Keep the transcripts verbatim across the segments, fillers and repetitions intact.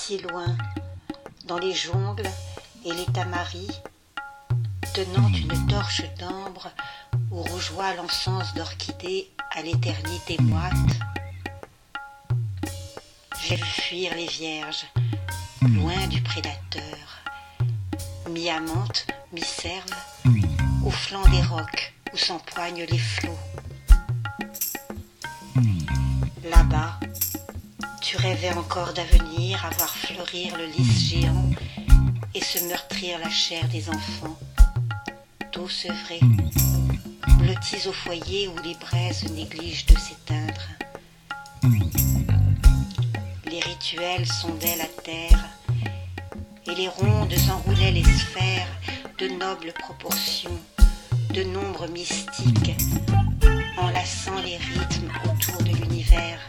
si loin, dans les jungles et les tamaris, tenant une torche d'ambre où rougeoie l'encens d'orchidées à l'éternité moite. J'ai vu fuir les vierges, loin du prédateur, mi-amante, mi-serve, au flanc des rocs où s'empoignent les flots. Là-bas, tu rêvais encore d'avenir, à voir fleurir le lys géant et se meurtrir la chair des enfants. D'eau sevrée, blottis au foyer où les braises négligent de s'éteindre. Les rituels sondaient la terre et les rondes enroulaient les sphères de nobles proportions, de nombres mystiques, enlaçant les rythmes autour de l'univers.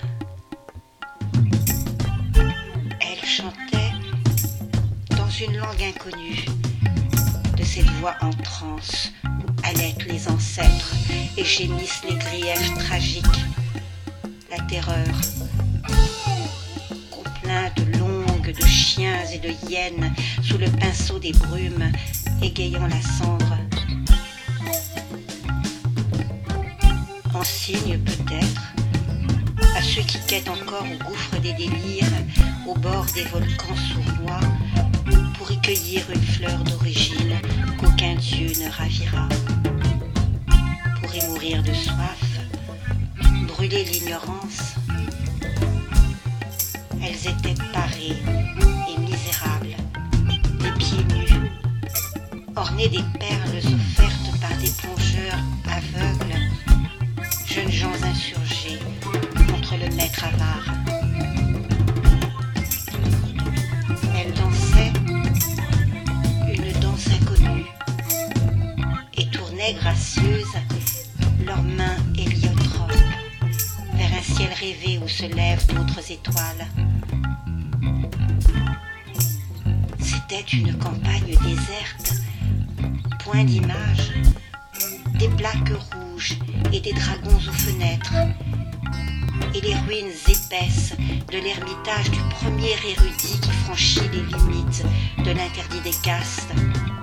Elle chantait dans une langue inconnue, de cette voix en transe où halètent les ancêtres et gémissent les griefs tragiques, la terreur, complainte longue de chiens et de hyènes sous le pinceau des brumes égayant la cendre. En signe peut-être à ceux qui quêtent encore au gouffre des délires, au bord des volcans sournois, pour y cueillir une fleur d'origine qu'aucun dieu ne ravira. Pour y mourir de soif, brûler l'ignorance. Elles étaient parées et misérables, les pieds nus, ornées des perles offertes par des plongeurs aveugles, jeunes gens insurgés contre le maître avare. Elles dansaient une danse inconnue et tournaient gracieuses leurs mains héliotropes vers un ciel rêvé où se lèvent d'autres étoiles. C'était une campagne déserte, point d'image, des plaques rouges et des dragons aux fenêtres, et les ruines épaisses de l'ermitage du premier érudit qui franchit les limites de l'interdit des castes.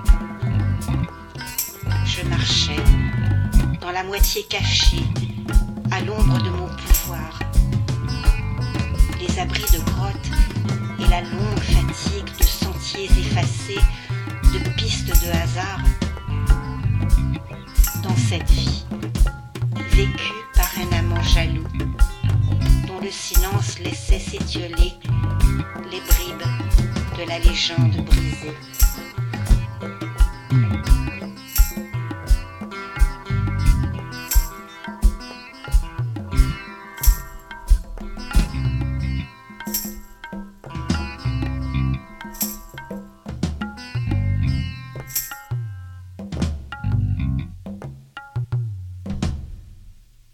Je marchais, dans la moitié cachée, à l'ombre de mon pouvoir. Les abris de grottes et la longue fatigue de sentiers effacés, de pistes de hasard. Dans cette vie, vécue par un amant jaloux, dont le silence laissait s'étioler les bribes de la légende brisée.